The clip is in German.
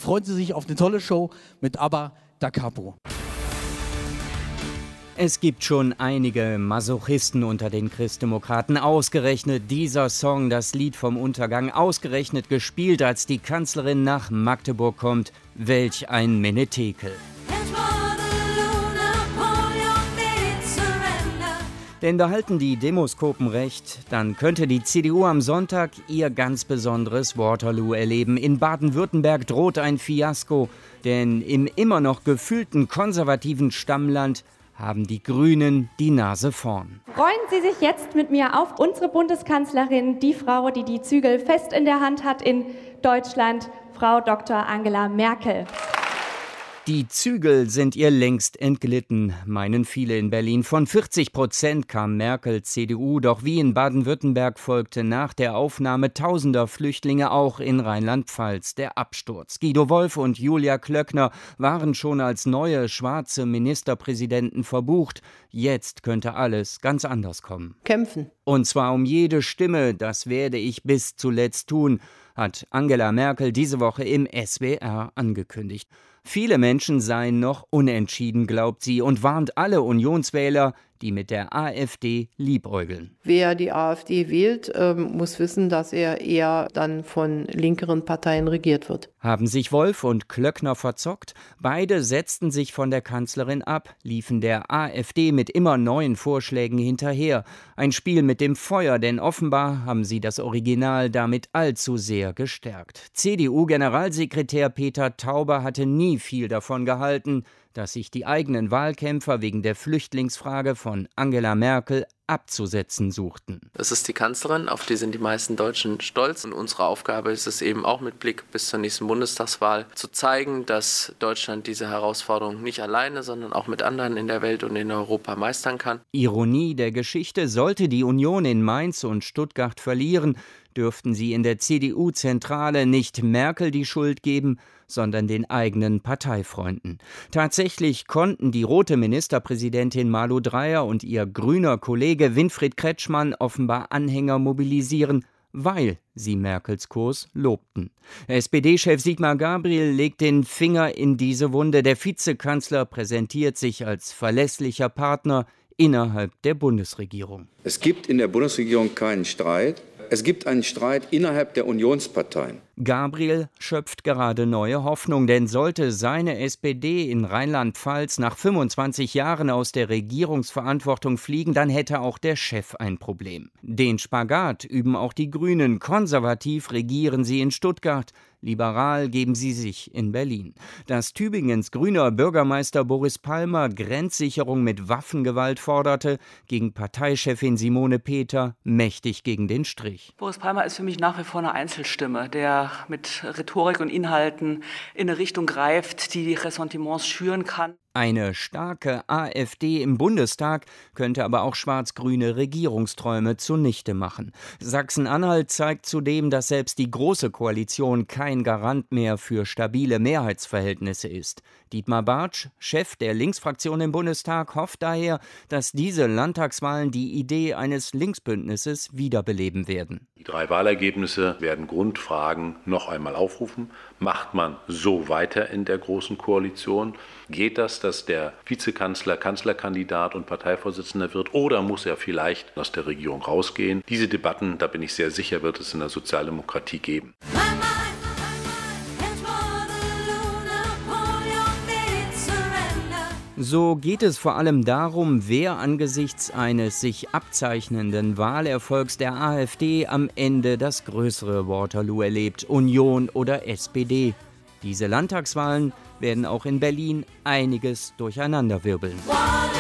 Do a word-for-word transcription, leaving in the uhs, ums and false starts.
freuen Sie sich auf eine tolle Show mit ABBA Da Capo. Es gibt schon einige Masochisten unter den Christdemokraten. Ausgerechnet dieser Song, das Lied vom Untergang, ausgerechnet gespielt, als die Kanzlerin nach Magdeburg kommt. Welch ein Menetekel. Denn behalten die Demoskopen recht, dann könnte die C D U am Sonntag ihr ganz besonderes Waterloo erleben. In Baden-Württemberg droht ein Fiasko, denn im immer noch gefühlten konservativen Stammland haben die Grünen die Nase vorn. Freuen Sie sich jetzt mit mir auf unsere Bundeskanzlerin, die Frau, die die Zügel fest in der Hand hat in Deutschland, Frau Doktor Angela Merkel. Die Zügel sind ihr längst entglitten, meinen viele in Berlin. Von vierzig Prozent kam Merkel, C D U, doch wie in Baden-Württemberg folgte nach der Aufnahme tausender Flüchtlinge auch in Rheinland-Pfalz der Absturz. Guido Wolf und Julia Klöckner waren schon als neue schwarze Ministerpräsidenten verbucht. Jetzt könnte alles ganz anders kommen. Kämpfen. Und zwar um jede Stimme, das werde ich bis zuletzt tun, hat Angela Merkel diese Woche im S W R angekündigt. Viele Menschen seien noch unentschieden, glaubt sie, und warnt alle Unionswähler, die mit der AfD liebäugeln. Wer die AfD wählt, ähm, muss wissen, dass er eher dann von linkeren Parteien regiert wird. Haben sich Wolf und Klöckner verzockt? Beide setzten sich von der Kanzlerin ab, liefen der AfD mit immer neuen Vorschlägen hinterher. Ein Spiel mit dem Feuer, denn offenbar haben sie das Original damit allzu sehr gestärkt. C D U-Generalsekretär Peter Tauber hatte nie viel davon gehalten, dass sich die eigenen Wahlkämpfer wegen der Flüchtlingsfrage von Angela Merkel abzusetzen suchten. Das ist die Kanzlerin, auf die sind die meisten Deutschen stolz. Und unsere Aufgabe ist es eben auch mit Blick bis zur nächsten Bundestagswahl zu zeigen, dass Deutschland diese Herausforderung nicht alleine, sondern auch mit anderen in der Welt und in Europa meistern kann. Ironie der Geschichte: Sollte die Union in Mainz und Stuttgart verlieren, dürften sie in der C D U-Zentrale nicht Merkel die Schuld geben, sondern den eigenen Parteifreunden. Tatsächlich konnten die rote Ministerpräsidentin Malu Dreyer und ihr grüner Kollege Winfried Kretschmann offenbar Anhänger mobilisieren, weil sie Merkels Kurs lobten. S P D-Chef Sigmar Gabriel legt den Finger in diese Wunde. Der Vizekanzler präsentiert sich als verlässlicher Partner innerhalb der Bundesregierung. Es gibt in der Bundesregierung keinen Streit. Es gibt einen Streit innerhalb der Unionsparteien. Gabriel schöpft gerade neue Hoffnung, denn sollte seine S P D in Rheinland-Pfalz nach fünfundzwanzig Jahren aus der Regierungsverantwortung fliegen, dann hätte auch der Chef ein Problem. Den Spagat üben auch die Grünen. Konservativ regieren sie in Stuttgart, liberal geben sie sich in Berlin. Dass Tübingens grüner Bürgermeister Boris Palmer Grenzsicherung mit Waffengewalt forderte, gegen Parteichefin Simone Peter mächtig gegen den Strich. Boris Palmer ist für mich nach wie vor eine Einzelstimme, der mit Rhetorik und Inhalten in eine Richtung greift, die Ressentiments schüren kann. Eine starke AfD im Bundestag könnte aber auch schwarz-grüne Regierungsträume zunichte machen. Sachsen-Anhalt zeigt zudem, dass selbst die Große Koalition kein Garant mehr für stabile Mehrheitsverhältnisse ist. Dietmar Bartsch, Chef der Linksfraktion im Bundestag, hofft daher, dass diese Landtagswahlen die Idee eines Linksbündnisses wiederbeleben werden. Die drei Wahlergebnisse werden Grundfragen noch einmal aufrufen. Macht man so weiter in der Großen Koalition? Geht das, dass der Vizekanzler Kanzlerkandidat und Parteivorsitzender wird, oder muss er vielleicht aus der Regierung rausgehen? Diese Debatten, da bin ich sehr sicher, wird es in der Sozialdemokratie geben. So geht es vor allem darum, wer angesichts eines sich abzeichnenden Wahlerfolgs der AfD am Ende das größere Waterloo erlebt, Union oder S P D. Diese Landtagswahlen werden auch in Berlin einiges durcheinanderwirbeln.